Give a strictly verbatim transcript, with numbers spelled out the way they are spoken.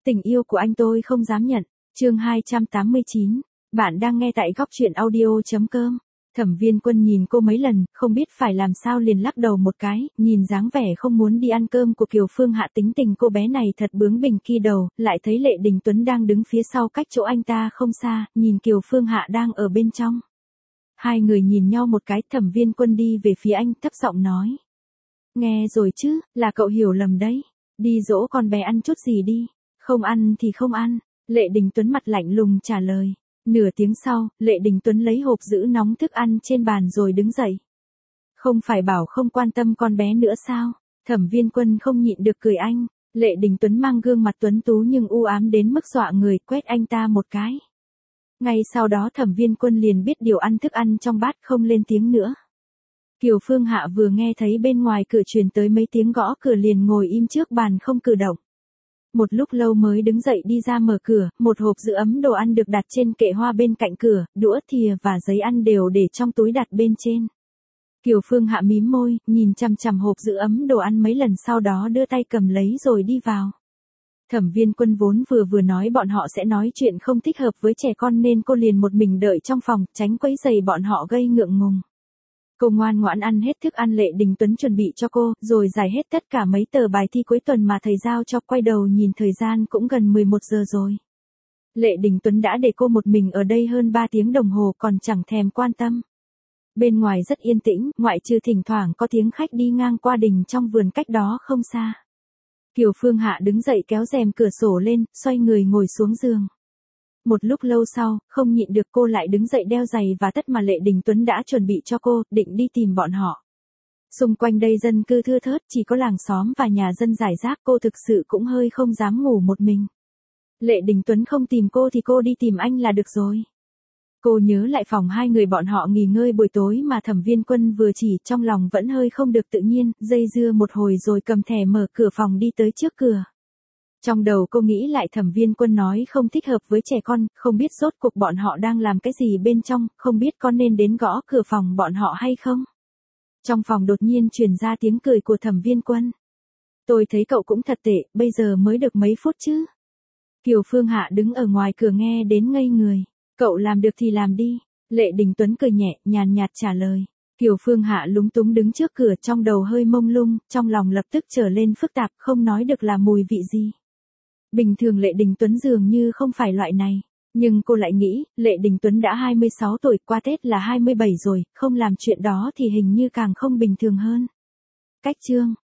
Tình yêu của anh tôi không dám nhận. Chương hai trăm tám mươi chín. Bạn đang nghe tại góc truyện audio.com. Thẩm Viên Quân nhìn cô mấy lần, không biết phải làm sao liền lắc đầu một cái, nhìn dáng vẻ không muốn đi ăn cơm của Kiều Phương Hạ, tính tình cô bé này thật bướng bỉnh kia đầu, lại thấy Lệ Đình Tuấn đang đứng phía sau cách chỗ anh ta không xa, nhìn Kiều Phương Hạ đang ở bên trong. Hai người nhìn nhau một cái, Thẩm Viên Quân đi về phía anh, thấp giọng nói. Nghe rồi chứ, là cậu hiểu lầm đấy. Đi dỗ con bé ăn chút gì đi. Không ăn thì không ăn. Lệ Đình Tuấn mặt lạnh lùng trả lời. Nửa tiếng sau, Lệ Đình Tuấn lấy hộp giữ nóng thức ăn trên bàn rồi đứng dậy. Không phải bảo không quan tâm con bé nữa sao? Thẩm Viên Quân không nhịn được cười anh. Lệ Đình Tuấn mang gương mặt tuấn tú nhưng u ám đến mức dọa người, quét anh ta một cái. Ngay sau đó Thẩm Viên Quân liền biết điều ăn thức ăn trong bát, không lên tiếng nữa. Kiều Phương Hạ vừa nghe thấy bên ngoài cửa truyền tới mấy tiếng gõ cửa liền ngồi im trước bàn không cử động. Một lúc lâu mới đứng dậy đi ra mở cửa, một hộp giữ ấm đồ ăn được đặt trên kệ hoa bên cạnh cửa, đũa thìa và giấy ăn đều để trong túi đặt bên trên. Kiều Phương Hạ mím môi, nhìn chằm chằm hộp giữ ấm đồ ăn mấy lần, sau đó đưa tay cầm lấy rồi đi vào. Thẩm Viên Quân vốn vừa vừa nói bọn họ sẽ nói chuyện không thích hợp với trẻ con nên cô liền một mình đợi trong phòng, tránh quấy rầy bọn họ gây ngượng ngùng. Cô ngoan ngoãn ăn hết thức ăn Lệ Đình Tuấn chuẩn bị cho cô, rồi giải hết tất cả mấy tờ bài thi cuối tuần mà thầy giao cho, quay đầu nhìn thời gian cũng gần mười một giờ rồi. Lệ Đình Tuấn đã để cô một mình ở đây hơn ba tiếng đồng hồ còn chẳng thèm quan tâm. Bên ngoài rất yên tĩnh, ngoại trừ thỉnh thoảng có tiếng khách đi ngang qua đình trong vườn cách đó không xa. Kiều Phương Hạ đứng dậy kéo rèm cửa sổ lên, xoay người ngồi xuống giường. Một lúc lâu sau, không nhịn được cô lại đứng dậy đeo giày và tất mà Lệ Đình Tuấn đã chuẩn bị cho cô, định đi tìm bọn họ. Xung quanh đây dân cư thưa thớt, chỉ có làng xóm và nhà dân rải rác, cô thực sự cũng hơi không dám ngủ một mình. Lệ Đình Tuấn không tìm cô thì cô đi tìm anh là được rồi. Cô nhớ lại phòng hai người bọn họ nghỉ ngơi buổi tối mà Thẩm Viên Quân vừa chỉ, trong lòng vẫn hơi không được tự nhiên, dây dưa một hồi rồi cầm thẻ mở cửa phòng đi tới trước cửa. Trong đầu cô nghĩ lại Thẩm Viên Quân nói không thích hợp với trẻ con, không biết rốt cuộc bọn họ đang làm cái gì bên trong, không biết có nên đến gõ cửa phòng bọn họ hay không. Trong phòng đột nhiên truyền ra tiếng cười của Thẩm Viên Quân. Tôi thấy cậu cũng thật tệ, bây giờ mới được mấy phút chứ. Kiều Phương Hạ đứng ở ngoài cửa nghe đến ngây người. Cậu làm được thì làm đi. Lệ Đình Tuấn cười nhẹ, nhàn nhạt trả lời. Kiều Phương Hạ lúng túng đứng trước cửa, trong đầu hơi mông lung, trong lòng lập tức trở lên phức tạp, không nói được là mùi vị gì. Bình thường Lệ Đình Tuấn dường như không phải loại này, nhưng cô lại nghĩ, Lệ Đình Tuấn đã hai mươi sáu tuổi, qua Tết là hai mươi bảy rồi, không làm chuyện đó thì hình như càng không bình thường hơn. Cách chương